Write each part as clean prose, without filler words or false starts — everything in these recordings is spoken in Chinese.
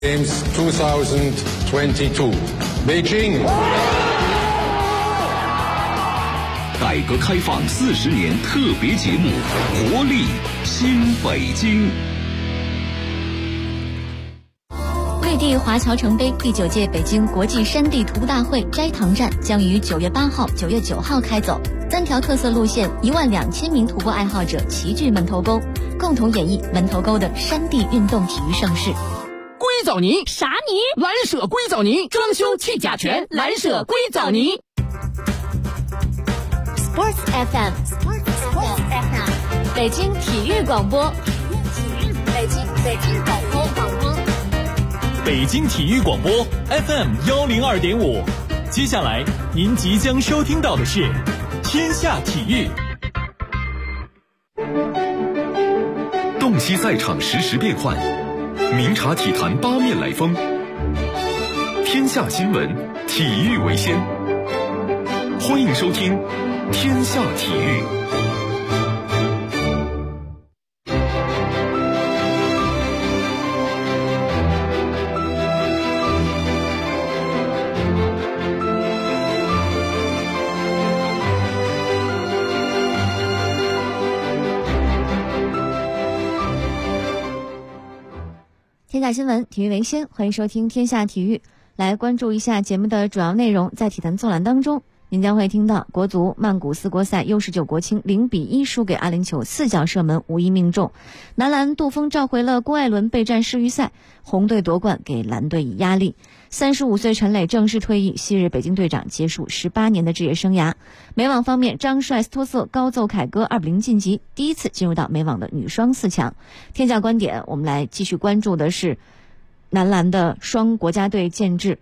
Games 2022 Beijing。 改革开放40年特别节目《活力新北京》。 绿地华侨城杯第9届北京国际山地徒步大会斋堂站将于9月8号、9月9号开走，3条特色路线，12000名徒步爱好者齐聚门头沟，共同演绎门头沟的山地运动体育盛事。 硅藻泥啥泥？ 蓝舍硅藻泥，装修去甲醛，蓝舍硅藻泥。 Sports FM， 北京体育广播，北京体育广播 FM 102.5。接下来您即将收听到的是天下体育。 洞悉赛场实时变幻，明察体坛八面来风。天下新闻，体育为先。欢迎收听天下体育。 天下新闻，体育为先，欢迎收听天下体育。来关注一下节目的主要内容。在体坛纵览当中，您将会听到国足曼谷4国赛 U19 国青0-1输给阿联酋，4脚射门无一命中。男篮杜锋召回了郭艾伦备战世预赛，红队夺冠给蓝队以压力。35岁陈磊正式退役，昔日北京队长结束18年的职业生涯。美网方面，张帅斯托瑟高奏凯歌2-0晋级，第一次进入到美网的女双4强。天下观点，我们来继续关注的是男篮的双国家队建制。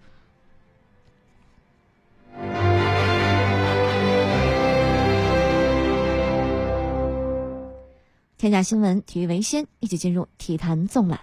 天下新闻，体育为先，一起进入体坛纵览。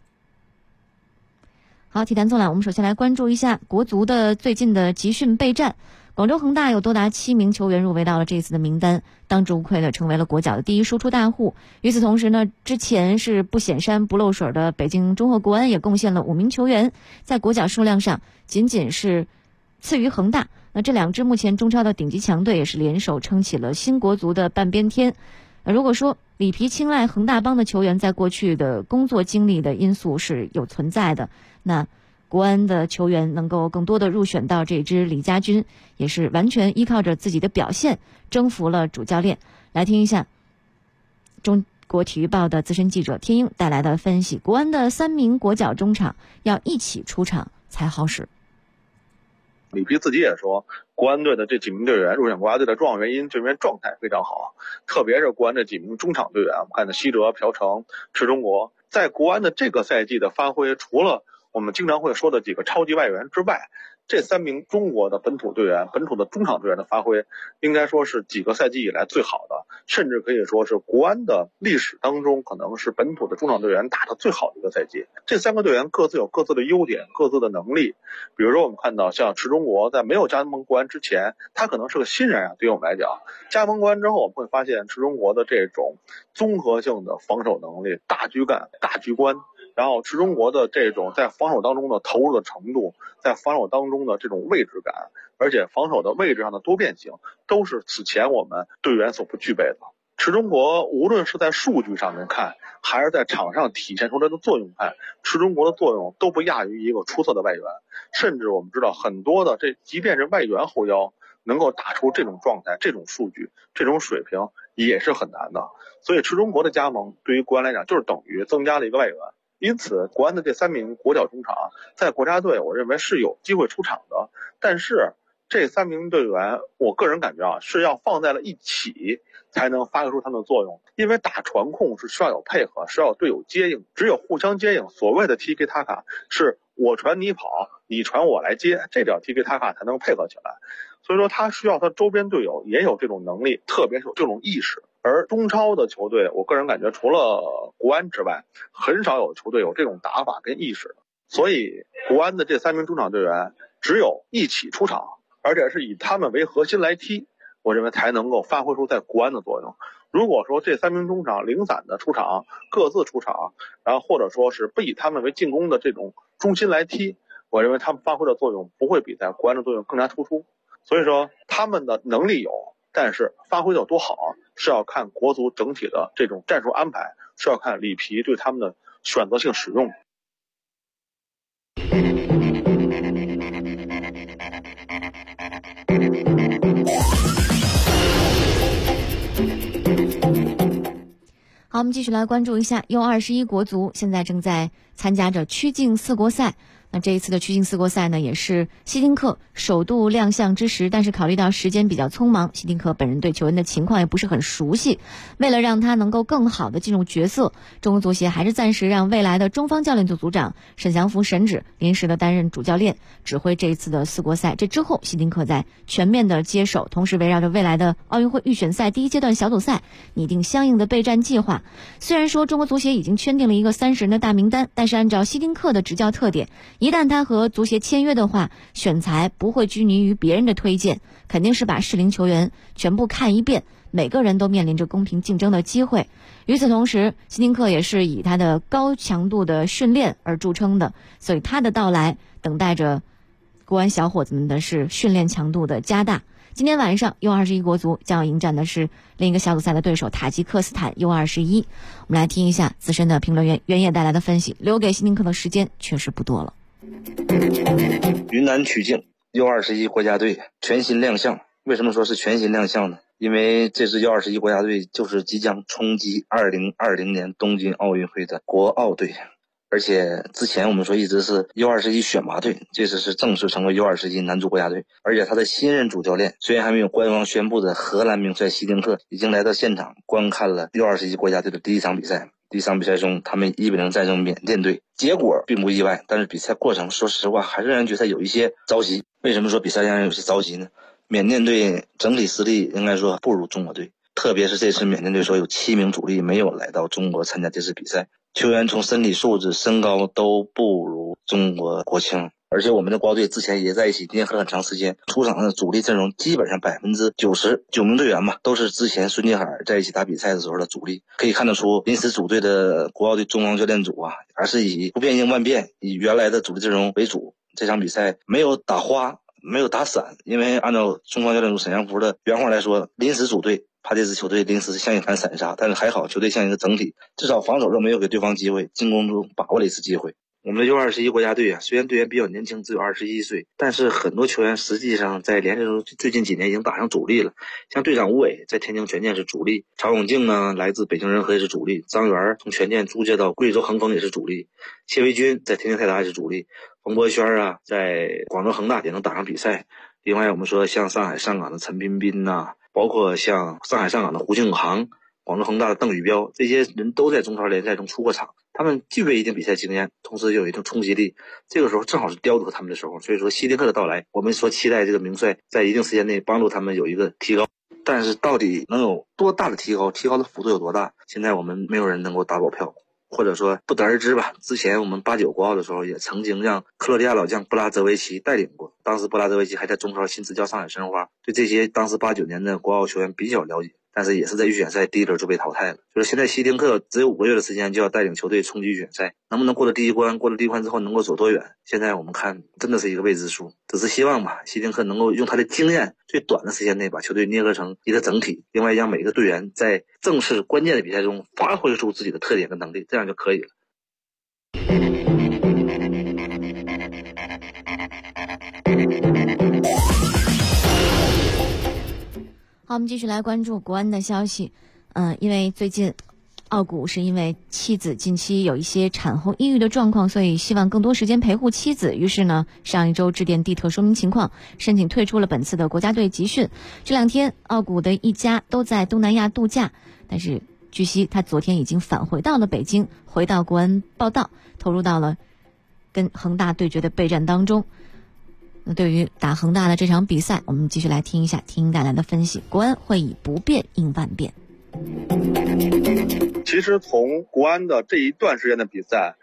好，体坛纵览，我们首先来关注一下国足的最近的集训备战。广州恒大有多达7名球员入围到了这一次的名单，当之无愧的成为了国脚的第一输出大户。与此同时呢，之前是不显山不漏水的北京中赫国安也贡献了5名球员，在国脚数量上仅仅是次于恒大。那这两支目前中超的顶级强队也是联手撑起了新国足的半边天。如果说里皮青睐恒大帮的球员在过去的工作经历的因素是有存在的，那国安的球员能够更多的入选到这支李家军，也是完全依靠着自己的表现征服了主教练。来听一下中国体育报的资深记者天英带来的分析，国安的3名国脚中场要一起出场才好使。 里皮自己也说，国安队的这几名队员入选国家队的重要原因，这边状态非常好，特别是国安这几名中场队员，我们看到西哲、朴成、池忠国，在国安的这个赛季的发挥，除了我们经常会说的几个超级外援之外，这3名中国的本土队员、本土的中场队员的发挥，应该说是几个赛季以来最好的，甚至可以说是国安的历史当中可能是本土的中场队员打得最好的一个赛季。这3个队员各自有各自的优点、各自的能力。比如说我们看到像池忠国在没有加盟国安之前，他可能是个新人啊，对于我们来讲，加盟国安之后，我们会发现池忠国的这种综合性的防守能力、大局感、大局观，然后池忠国的这种在防守当中的投入的程度，在防守当中的这种位置感，而且防守的位置上的多变性，都是此前我们队员所不具备的。池忠国无论是在数据上面看，还是在场上体现出来的作用看，池忠国的作用都不亚于一个出色的外援。甚至我们知道很多的即便是外援后腰能够打出这种状态、这种数据、这种水平也是很难的。所以池忠国的加盟对于国安来讲就是等于增加了一个外援。因此国安的这3名国脚中场在国家队我认为是有机会出场的，但是这3名队员我个人感觉是要放在了一起才能发挥出他们的作用。因为打传控是需要有配合，需要有队友接应，只有互相接应，所谓的 TK 塔卡是我传你跑，你传我来接，这叫 TK 塔卡才能配合起来。所以说他需要他周边队友也有这种能力，特别是有这种意识。而中超的球队我个人感觉除了国安之外，很少有球队有这种打法跟意识。所以国安的这3名中场队员只有一起出场，而且是以他们为核心来踢，我认为才能够发挥出在国安的作用。如果说这3名中场零散的出场，各自出场，然后或者说是不以他们为进攻的这种中心来踢，我认为他们发挥的作用不会比在国安的作用更加突出。所以说他们的能力有，但是发挥的有多好是要看国足整体的这种战术安排，是要看里皮对他们的选择性使用。 好，我们继续来关注一下 U21 国足现在正在参加着曲靖4国赛。那这一次的曲靖4国赛呢，也是希丁克首度亮相之时，但是考虑到时间比较匆忙，希丁克本人对球员的情况也不是很熟悉，为了让他能够更好的进入角色，中国足协还是暂时让未来的中方教练组组长沈祥福沈指临时的担任主教练，指挥这一次的4国赛。这之后希丁克在全面的接手，同时围绕着未来的奥运会预选赛第一阶段小组赛拟定相应的备战计划。虽然说中国足协已经圈定了一个30人的大名单，但是按照希丁克的执教特点，一旦他和足协签约的话，选材不会拘泥于别人的推荐，肯定是把适龄球员全部看一遍，每个人都面临着公平竞争的机会。与此同时，希丁克也是以他的高强度的训练而著称的，所以他的到来等待着国安小伙子们的是训练强度的加大。今天晚上 U21 国足将要迎战的是另一个小组赛的对手塔吉克斯坦 U21。 我们来听一下资深的评论员袁烨带来的分析，留给希丁克的时间确实不多了。 云南曲靖 U21 国家队全新亮相，为什么说是全新亮相呢？因为这支 U21 国家队就是即将冲击2020年东京奥运会的国奥队，而且之前我们说一直是 U21 选拔队，这次是正式成为 U21 男足国家队。而且他的新任主教练虽然还没有官方宣布的荷兰名帅希丁克已经来到现场观看了 U21 国家队的第一场比赛。第一场比赛中，他们1-0战胜缅甸队，结果并不意外，但是比赛过程说实话还是让人觉得有一些着急。为什么说比赛让人有些着急呢？缅甸队整体实力应该说不如中国队，特别是这次缅甸队说有7名主力没有来到中国参加这次比赛，球员从身体素质身高都不如中国国青。而且我们的国奥队之前也在一起捏合很长时间，出场的主力阵容基本上99名队员吧，都是之前孙继海在一起打比赛的时候的主力。可以看得出临时组队的国奥队中方教练组啊，还是以不变应万变，以原来的主力阵容为主。这场比赛没有打花，没有打散，因为按照中方教练组沈祥福的原话来说，临时组队怕这支球队临时像一盘散沙，但是还好球队像一个整体，至少防守中没有给对方机会，进攻中把握了一次机会。我们的 U21 国家队啊，虽然队员比较年轻，只有21岁，但是很多球员实际上在联赛中最近几年已经打上主力了。像队长吴伟在天津权健是主力，曹永静呢来自北京人和也是主力，张元从权健租借到贵州恒丰也是主力，谢维军在天津泰达也是主力，冯博轩啊在广州恒大也能打上比赛。另外我们说像上海上港的陈彬彬啊，包括像上海上港的胡庆航，广州恒大的邓宇彪，这些人都在中超联赛中出过场，他们具备一定比赛经验，同时又有一定冲击力，这个时候正好是雕琢他们的时候。所以说希丁克的到来，我们说期待这个名帅在一定时间内帮助他们有一个提高，但是到底能有多大的提高，提高的幅度有多大，现在我们没有人能够打保票，或者说不得而知吧。之前我们89国奥的时候也曾经让克罗地亚老将布拉泽维奇带领过，当时布拉泽维奇还在中超新执教上海申花，对这些当时89年的国奥球员比较了解，但是也是在预选赛第一轮就被淘汰了。就是现在希丁克只有5个月的时间就要带领球队冲击预选赛，能不能过了第一关，过了第一关之后能够走多远，现在我们看真的是一个未知数。只是希望吧，希丁克能够用他的经验最短的时间内把球队捏合成一个整体，另外让每个队员在正式关键的比赛中发挥出自己的特点跟能力，这样就可以了。 好，我们继续来关注国安的消息。因为最近奥古是因为妻子近期有一些产后抑郁的状况，所以希望更多时间陪护妻子，于是呢上一周致电地特说明情况，申请退出了本次的国家队集训。这2天奥古的一家都在东南亚度假，但是据悉他昨天已经返回到了北京，回到国安报道，投入到了跟恒大对决的备战当中。那对于打恒大的这场比赛，我们继续来听一下听带来的分析。国安会以不变应万变。 其实从国安的这一段时间的比赛，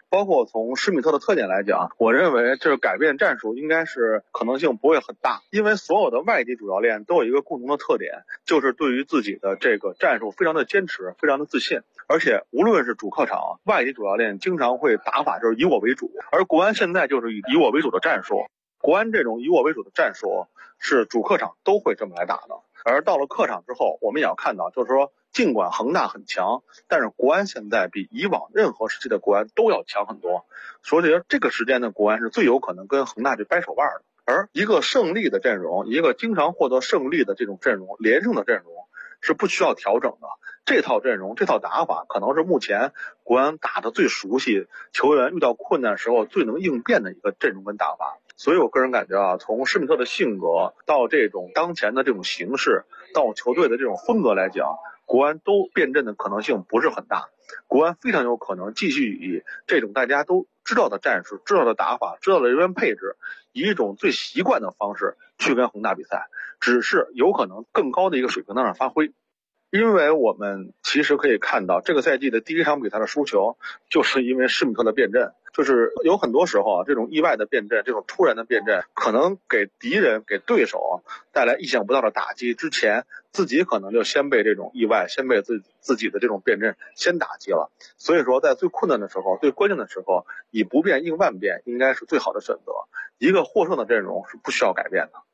包括从施密特的特点来讲，我认为这个改变战术应该是可能性不会很大，因为所有的外籍主教练都有一个共同的特点，就是对于自己的这个战术非常的坚持，非常的自信。而且无论是主客场，外籍主教练经常会打法就是以我为主，而国安现在就是以我为主的战术。国安这种以我为主的战术是主客场都会这么来打的。而到了客场之后，我们也要看到，就是说尽管恒大很强，但是国安现在比以往任何时期的国安都要强很多，所以这个时间的国安是最有可能跟恒大去掰手腕的。而一个胜利的阵容，一个经常获得胜利的这种阵容，连胜的阵容是不需要调整的。这套阵容，这套打法可能是目前国安打的最熟悉，球员遇到困难时候最能应变的一个阵容跟打法。所以我个人感觉从施密特的性格到这种当前的这种形势，到球队的这种风格来讲，国安都变阵的可能性不是很大。国安非常有可能继续以这种大家都知道的战术、知道的打法、知道的人员配置，以一种最习惯的方式去跟恒大比赛，只是有可能更高的一个水平在那发挥。因为我们其实可以看到，这个赛季的第一场比赛的输球，就是因为施密特的变阵。就是有很多时候这种意外的变阵，这种突然的变阵，可能给敌人、给对手带来意想不到的打击。之前自己可能就先被这种意外，先被自己的这种变阵先打击了。所以说，在最困难的时候、最关键的时候，以不变应万变，应该是最好的选择。一个获胜的阵容是不需要改变的。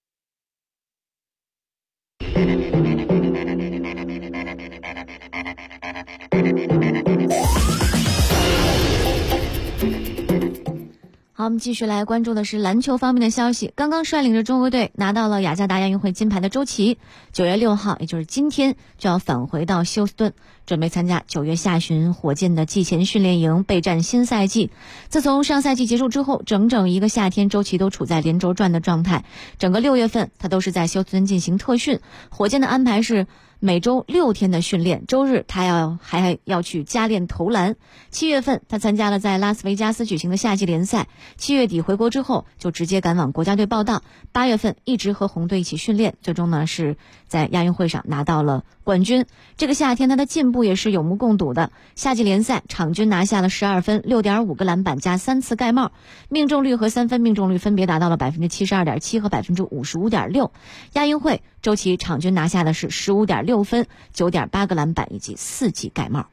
好，我们继续来关注的是篮球方面的消息。刚刚率领着中国队拿到了雅加达亚运会金牌的周琦，9月6号，也就是今天就要返回到休斯顿，准备参加9月下旬火箭的季前训练营，备战新赛季。自从上赛季结束之后，整整一个夏天，周琦都处在连轴转的状态。整个6月份，他都是在休斯顿进行特训。火箭的安排是每周6天的训练，周日他还要去加练投篮。7月份他参加了在拉斯维加斯举行的夏季联赛，7月底回国之后就直接赶往国家队报到。8月份一直和红队一起训练，最终呢是在亚运会上拿到了冠军。这个夏天他的进步也是有目共睹的。夏季联赛场均拿下了12分、6.5个篮板加3次盖帽，命中率和3分命中率分别达到了 72.7% 和 55.6%。亚运会周琦场均拿下的是 15.6分、9.8个篮板以及4记盖帽。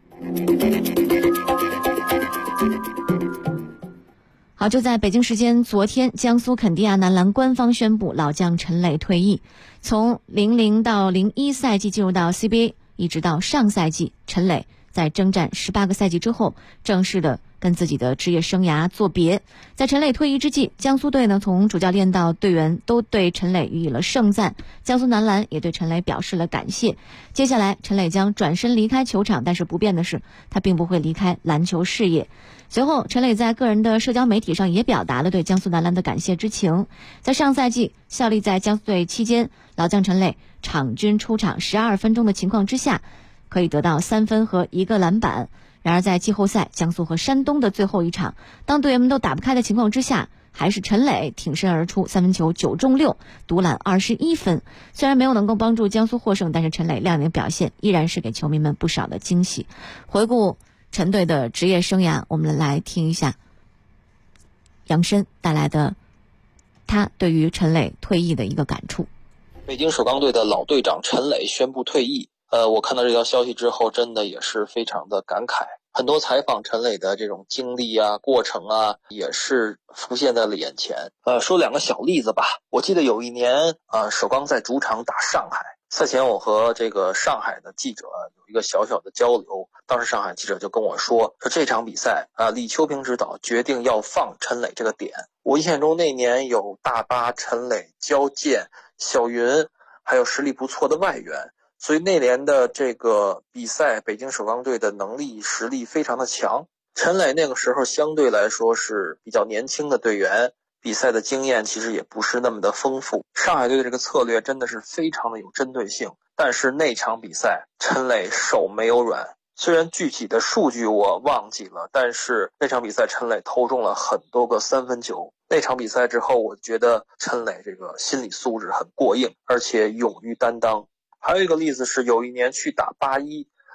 好，就在北京时间昨天，江苏肯迪亚男篮官方宣布老将陈磊退役。从00到01赛季进入到 CBA， 一直到上赛季，陈磊在征战18个赛季之后，正式的跟自己的职业生涯作别。在陈磊退役之际，江苏队呢从主教练到队员都对陈磊予以了盛赞，江苏男篮也对陈磊表示了感谢。接下来陈磊将转身离开球场，但是不变的是他并不会离开篮球事业。随后陈磊在个人的社交媒体上也表达了对江苏男篮的感谢之情。在上赛季效力在江苏队期间，老将陈磊场均出场12分钟的情况之下，可以得到3分和1个篮板。然而在季后赛江苏和山东的最后一场，当队员们都打不开的情况之下，还是陈磊挺身而出，3分球9中6，独揽21分。虽然没有能够帮助江苏获胜，但是陈磊亮眼的表现依然是给球迷们不少的惊喜。回顾陈队的职业生涯，我们来听一下杨申带来的他对于陈磊退役的一个感触。 北京首钢队的老队长陈磊宣布退役，我看到这条消息之后，真的也是非常的感慨。很多采访陈磊的这种经历啊、过程啊，也是浮现在了眼前。说2个小例子吧。我记得有一年，首钢在主场打上海，赛前我和这个上海的记者有一个小小的交流。当时上海记者就跟我说这场比赛李秋平指导决定要放陈磊这个点。我印象中那年有大巴、陈磊、焦健、小云，还有实力不错的外援。所以那年的这个比赛，北京首钢队的能力实力非常的强。陈磊那个时候相对来说是比较年轻的队员，比赛的经验其实也不是那么的丰富。上海队的这个策略真的是非常的有针对性，但是那场比赛陈磊手没有软。虽然具体的数据我忘记了，但是那场比赛陈磊投中了很多个3分球。那场比赛之后，我觉得陈磊这个心理素质很过硬，而且勇于担当。还有一个例子是有一年去打81，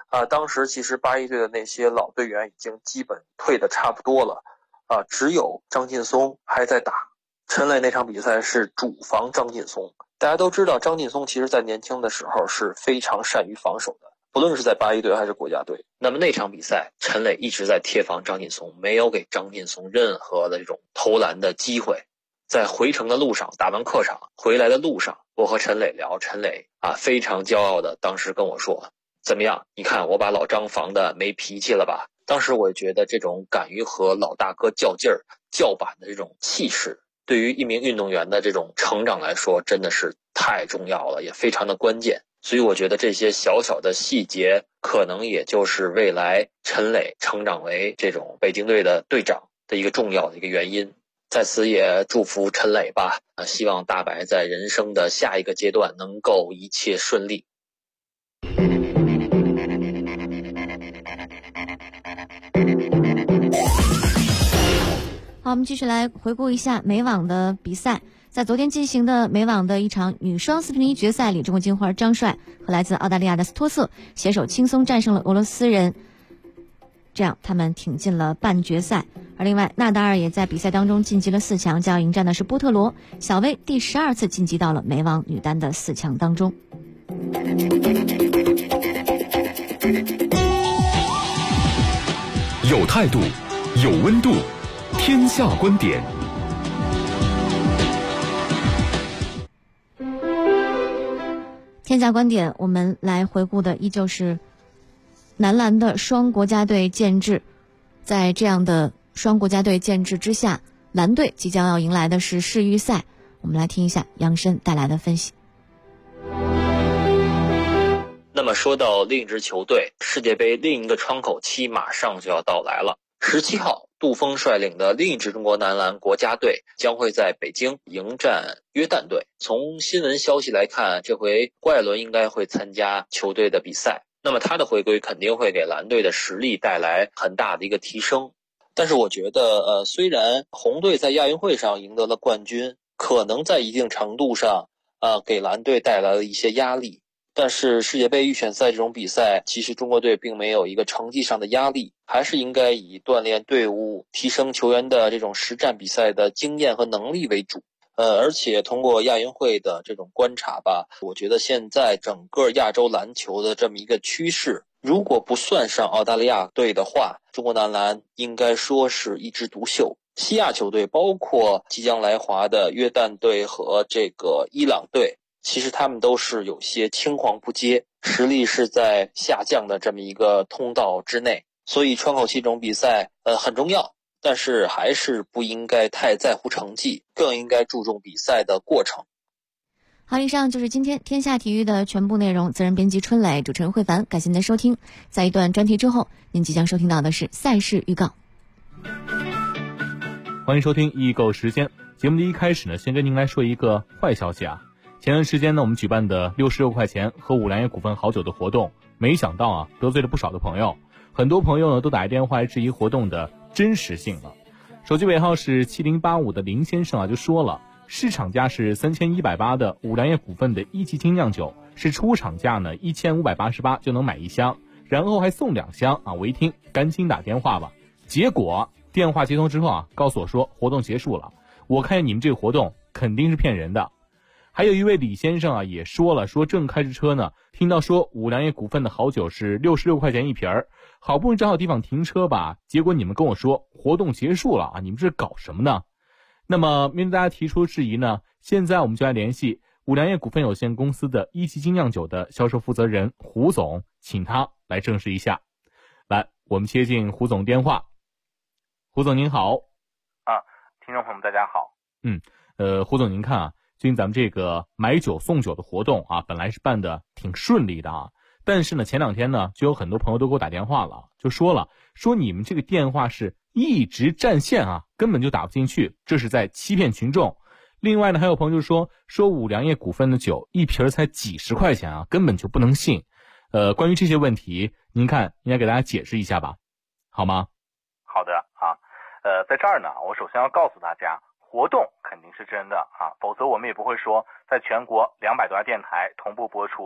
当时其实81队的那些老队员已经基本退的差不多了，只有张劲松还在打。陈磊那场比赛是主防张劲松，大家都知道张劲松其实在年轻的时候是非常善于防守的，不论是在81队还是国家队。那么那场比赛陈磊一直在贴防张劲松，没有给张劲松任何的这种投篮的机会。在回程的路上，打完客场回来的路上，我和陈磊聊，陈磊非常骄傲的当时跟我说，怎么样，你看我把老张防的没脾气了吧。当时我觉得这种敢于和老大哥较劲儿叫板的这种气势，对于一名运动员的这种成长来说真的是太重要了，也非常的关键。所以我觉得这些小小的细节可能也就是未来陈磊成长为这种北京队的队长的一个重要的一个原因。在此也祝福陈磊吧，希望大白在人生的下一个阶段能够一切顺利。 好，我们继续来回顾一下美网的比赛。在昨天进行的美网的一场女双4乘1决赛里，中国金花张帅和来自澳大利亚的斯托瑟携手轻松战胜了俄罗斯人，这样他们挺进了半决赛。而另外纳达尔也在比赛当中晋级了4强，将要迎战的是波特罗。小威第12次晋级到了美网女单的4强当中。 有态度，有温度，天下观点。 天下观点，我们来回顾的依旧是男篮的双国家队建制。在这样的双国家队建制之下，蓝队即将要迎来的是世预赛。我们来听一下杨申带来的分析。 那么说到另一支球队，世界杯另一个窗口期马上就要到来了。17号，杜锋率领的另一支中国男篮国家队将会在北京迎战约旦队。从新闻消息来看，这回郭艾伦应该会参加球队的比赛，那么他的回归肯定会给蓝队的实力带来很大的一个提升。但是我觉得虽然红队在亚运会上赢得了冠军，可能在一定程度上给蓝队带来了一些压力，但是世界杯预选赛这种比赛，其实中国队并没有一个成绩上的压力，还是应该以锻炼队伍、提升球员的这种实战比赛的经验和能力为主。而且通过亚运会的这种观察吧，我觉得现在整个亚洲篮球的这么一个趋势，如果不算上澳大利亚队的话，中国男篮应该说是一枝独秀。西亚球队包括即将来华的约旦队和这个伊朗队，其实他们都是有些青黄不接，实力是在下降的这么一个通道之内。所以窗口期这种比赛很重要，但是还是不应该太在乎成绩，更应该注重比赛的过程。 好，以上就是今天天下体育的全部内容。责任编辑春磊，主持人慧凡，感谢您的收听。在一段专题之后，您即将收听到的是赛事预告。 欢迎收听易购时间。节目的一开始呢，先跟您来说一个坏消息啊。前段时间呢，我们举办的66块钱喝五粮液股份好酒的活动，没想到得罪了不少的朋友。很多朋友呢都打电话来质疑活动的真实性了。手机尾号是7085的林先生就说了，市场价是3180的五粮液股份的1级精酿酒，是出厂价呢1588就能买1箱，然后还送2箱我一听赶紧打电话吧。结果电话接通之后告诉我说活动结束了。我看见你们这个活动肯定是骗人的。还有一位李先生也说了，说正开着车呢，听到说五粮液股份的好酒是66块钱一瓶儿，好不容易找好地方停车吧，结果你们跟我说活动结束了你们这搞什么呢？那么面对大家提出质疑呢，现在我们就来联系五粮液股份有限公司的1级精酿酒的销售负责人胡总，请他来证实一下。来，我们接进胡总电话。胡总您好。 听众朋友们大家好。 胡总您看最近咱们这个买酒送酒的活动本来是办的挺顺利的但是呢前2天呢就有很多朋友都给我打电话了，就说你们这个电话是一直占线根本就打不进去，这是在欺骗群众。另外呢还有朋友就说五粮液股份的酒一瓶才几十块钱根本就不能信。关于这些问题您看应该给大家解释一下吧，好吗？ 好的在这儿呢我首先要告诉大家，活动肯定是真的否则我们也不会说在全国200多家电台同步播出。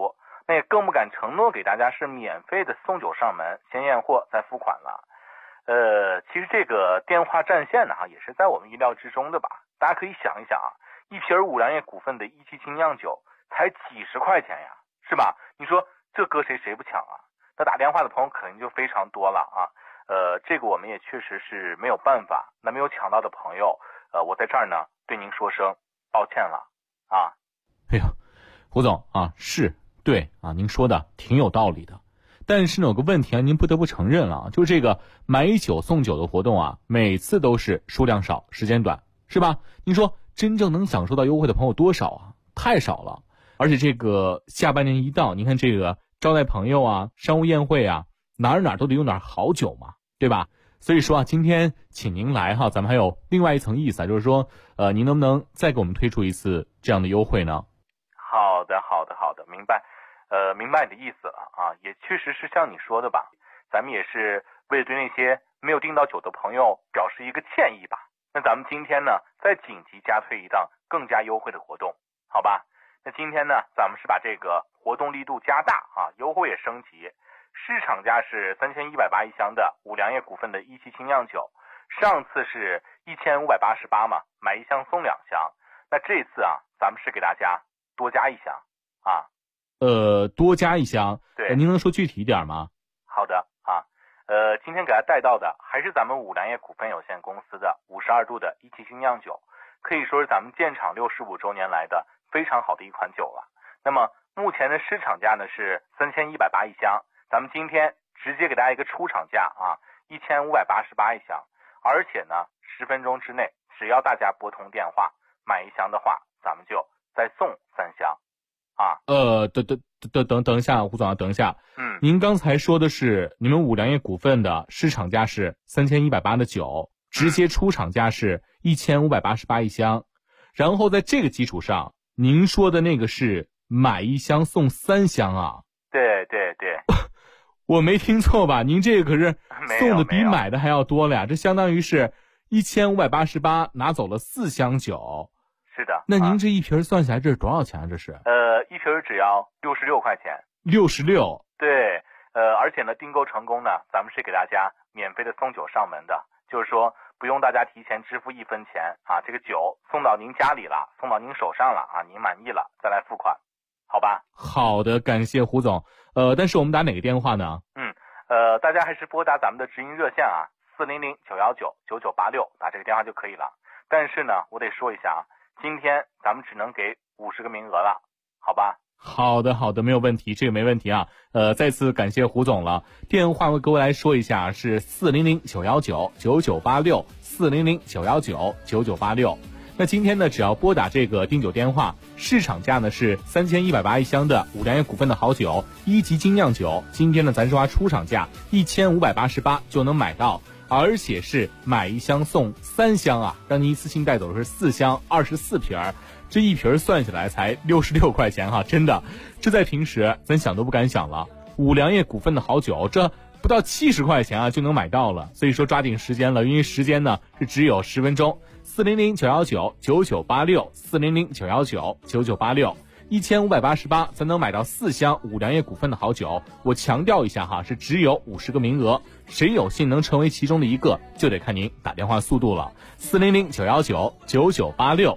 那也更不敢承诺给大家是免费的送酒上门，先验货再付款了。其实这个电话占线呢，也是在我们意料之中的吧。大家可以想一想啊，一瓶五粮液股份的17精酿酒才几十块钱呀，是吧？你说这搁谁不抢啊？那打电话的朋友肯定就非常多了啊。这个我们也确实是没有办法。那没有抢到的朋友，我在这儿呢对您说声抱歉了啊。 哎呀，胡总啊，是对啊，您说的挺有道理的。但是呢，有个问题啊，您不得不承认了，就是这个买酒送酒的活动啊，每次都是数量少，时间短，是吧？您说真正能享受到优惠的朋友多少啊？太少了。而且这个下半年一到，您看这个招待朋友啊，商务宴会啊，哪儿都得用点好酒嘛，对吧？所以说啊，今天请您来哈，咱们还有另外一层意思啊，就是说，您能不能再给我们推出一次这样的优惠呢？ 好的，明白。明白你的意思了啊，也确实是像你说的吧，咱们也是为了对那些没有订到酒的朋友表示一个歉意吧。那咱们今天呢，再紧急加推一档更加优惠的活动，好吧？那今天呢，咱们是把这个活动力度加大啊，优惠也升级。市场价是3180一箱的五粮液股份的17精酿酒，上次是1588嘛，买一箱送2箱。那这次啊，咱们是给大家多加一箱啊。 多加一箱， 对， 您能说具体一点吗？ 好的啊，今天给大家带到的还是咱们五粮液股份有限公司的52度的17精酿酒，可以说是咱们建厂65周年来的非常好的一款酒了。那么目前的市场价呢是3180一箱，咱们今天直接给大家一个出厂价啊，1588一箱，而且呢10分钟之内，只要大家拨通电话买一箱的话，咱们就再送3箱。啊， 等一下，胡总啊，等一下。您刚才说的是你们五粮液股份的市场价是3180的酒，直接出厂价是1588一箱，然后在这个基础上，您说的那个是买一箱送3箱啊？ 对， 我没听错吧？您这个可是送的比买的还要多了呀，这相当于是1588拿走了4箱酒。 是的， 那您这一瓶算下来这是多少钱啊？这是一瓶只要66块钱。 66？ 对，而且呢，订购成功呢，咱们是给大家免费的送酒上门的，就是说不用大家提前支付1分钱啊，这个酒送到您家里了，送到您手上了啊，您满意了再来付款，好吧？ 好的，感谢胡总。但是我们打哪个电话呢？ 大家还是拨打咱们的直营热线啊，400-919-9986，打这个电话就可以了。但是呢，我得说一下啊。今天咱们只能给50个名额了，好吧？ 好的，没有问题，这个没问题啊。再次感谢胡总了。电话各位来说一下，是400-919-9986 400-919-9986。那今天呢，只要拨打这个订酒电话，市场价呢是3180一箱的五粮液股份的好酒1级精酿酒，今天呢咱说话出厂价1588就能买到。而且是买一箱送3箱啊，让您一次性带走的是4箱24瓶，这一瓶算下来才66块钱哈，真的，这在平时咱想都不敢想了。五粮液股份的好酒，这不到70块钱啊就能买到了，所以说抓紧时间了，因为时间呢是只有10分钟。400-919-9986 400-919-9986。1588才能买到4箱五粮液股份的好酒，我强调一下哈，是只有50个名额，谁有幸能成为其中的一个，就得看您打电话速度了。400-919-9986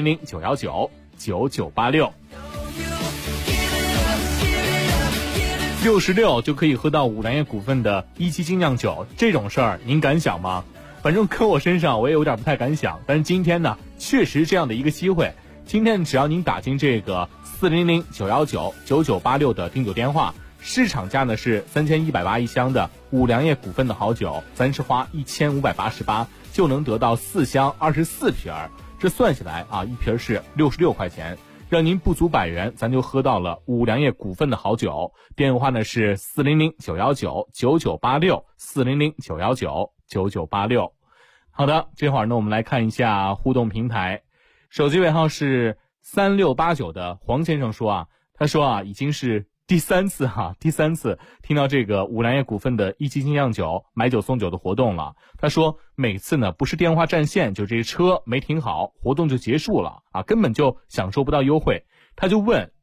400-919-9986。66就可以喝到五粮液股份的17精酿酒，这种事儿您敢想吗？反正搁我身上我也有点不太敢想，但是今天呢，确实这样的一个机会。今天只要您打进这个400-919-9986的订酒电话，市场价呢是3180一箱的五粮液股份的好酒，咱是花1588就能得到4箱24瓶，这算下来啊，一瓶是66块钱，让您不足100元，咱就喝到了五粮液股份的好酒。电话呢是400-919-9986 400-919-9986。好的，这会儿呢我们来看一下互动平台。手机尾号是3689的黄先生说啊，他说啊，已经是第三次听到这个五粮液股份的17精酿酒买酒送酒的活动了。他说每次呢不是电话占线，就这车没停好，活动就结束了啊，根本就享受不到优惠。他就问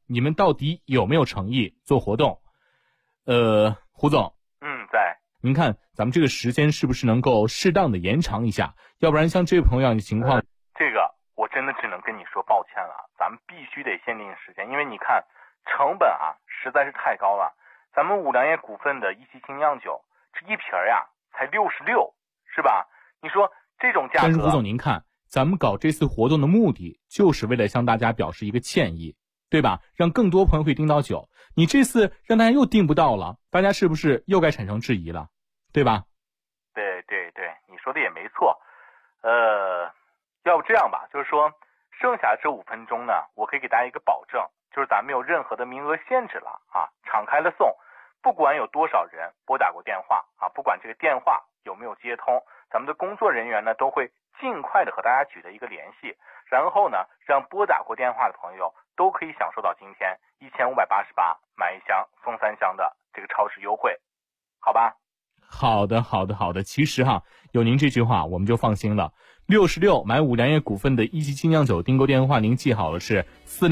你们到底有没有诚意做活动？胡总。 在。 您看咱们这个时间是不是能够适当的延长一下？要不然像这位朋友的情况， 这个我真的只能跟你说抱歉了，咱们必须得限定时间，因为你看成本啊实在是太高了。咱们五粮液股份的一期精酿酒，这一瓶呀才66，是吧？你说这种价格。 但是胡总您看，咱们搞这次活动的目的就是为了向大家表示一个歉意，对吧？让更多朋友可以订到酒。你这次让大家又订不到了，大家是不是又该产生质疑了，对吧？ 对，你说的也没错。要不这样吧，就是说剩下这5分钟呢，我可以给大家一个保证，就是咱没有任何的名额限制了啊，敞开了送，不管有多少人拨打过电话啊，不管这个电话有没有接通，咱们的工作人员呢都会尽快的和大家取得一个联系，然后呢让拨打过电话的朋友都可以享受到今天1588买1箱送3箱的这个超市优惠，好吧？ 好的。其实有您这句话我们就放心了。66买五粮液股份的一期精酿酒订购电话您记好了，是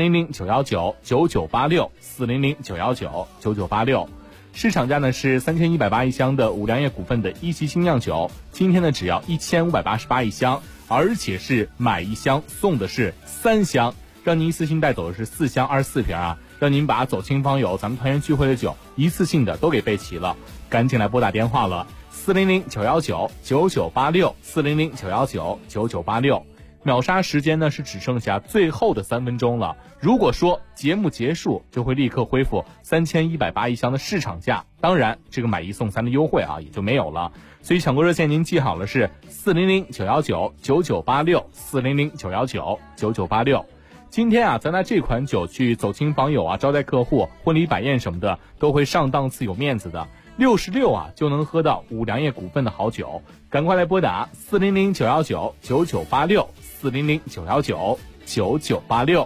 400-919-9986 400-919-9986。市场价呢是3180一箱的五粮液股份的一期精酿酒，今天呢只要1588一箱，而且是买1箱送的是3箱，让您一次性带走的是4箱24瓶啊，让您把走亲访友咱们团圆聚会的酒一次性的都给备齐了。赶紧来拨打电话了，400-919-9986 400-919-9986。秒杀时间呢是只剩下最后的3分钟了，如果说节目结束就会立刻恢复3180一箱的市场价，当然这个买1送3的优惠也就没有了。所以抢购热线您记好了，是400-919-9986 400-919-9986。今天咱拿这款酒去走亲访友招待客户、婚礼摆宴什么的都会上档次有面子的。66就能喝到五粮液股份的好酒，赶快来拨打400-919-9986 400-919-9986。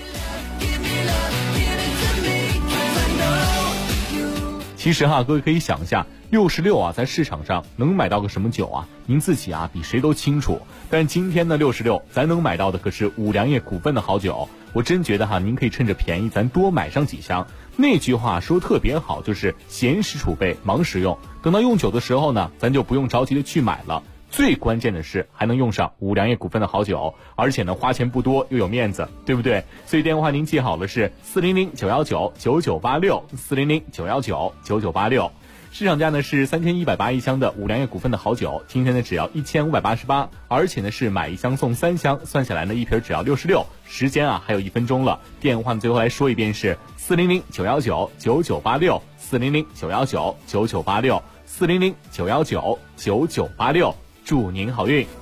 其实各位可以想一下，66在市场上能买到个什么酒啊？您自己比谁都清楚。但今天的66咱能买到的可是五粮液股份的好酒，我真觉得您可以趁着便宜咱多买上几箱。那句话说特别好，就是闲时储备，忙时用。等到用酒的时候呢，咱就不用着急的去买了。最关键的是还能用上五粮液股份的好酒，而且呢花钱不多又有面子，对不对？所以电话您记好了，是400-919-9986 400-919-9986。市场价呢是3180一箱的五粮液股份的好酒，今天呢只要1588，而且呢是买1箱送3箱，算下来呢一瓶只要66。时间还有1分钟了，电话最后来说一遍是400-919-9986 400-919-9986 400-919-9986。祝您好运。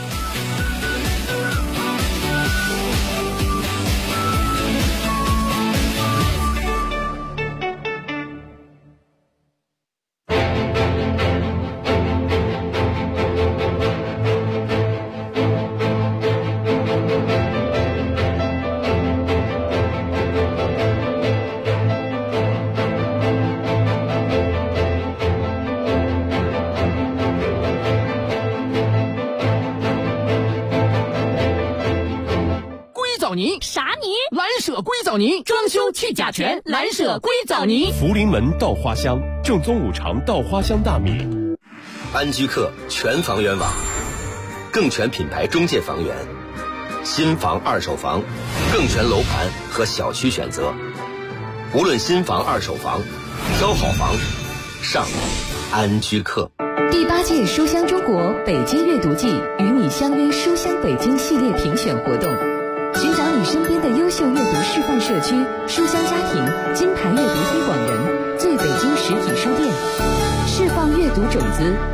啥泥？蓝舍硅藻泥，装修去甲醛，蓝舍硅藻泥。 福临门稻花香，正宗五常稻花香大米。 安居客全房源网，更全品牌中介房源，新房二手房，更全楼盘和小区选择。无论新房二手房，挑好房上安居客。 第8届书香中国北京阅读季与你相约书香北京系列评选活动，寻找你身边的优秀阅读示范社区、书香家庭、金牌阅读推广人、最北京实体书店，释放阅读种子。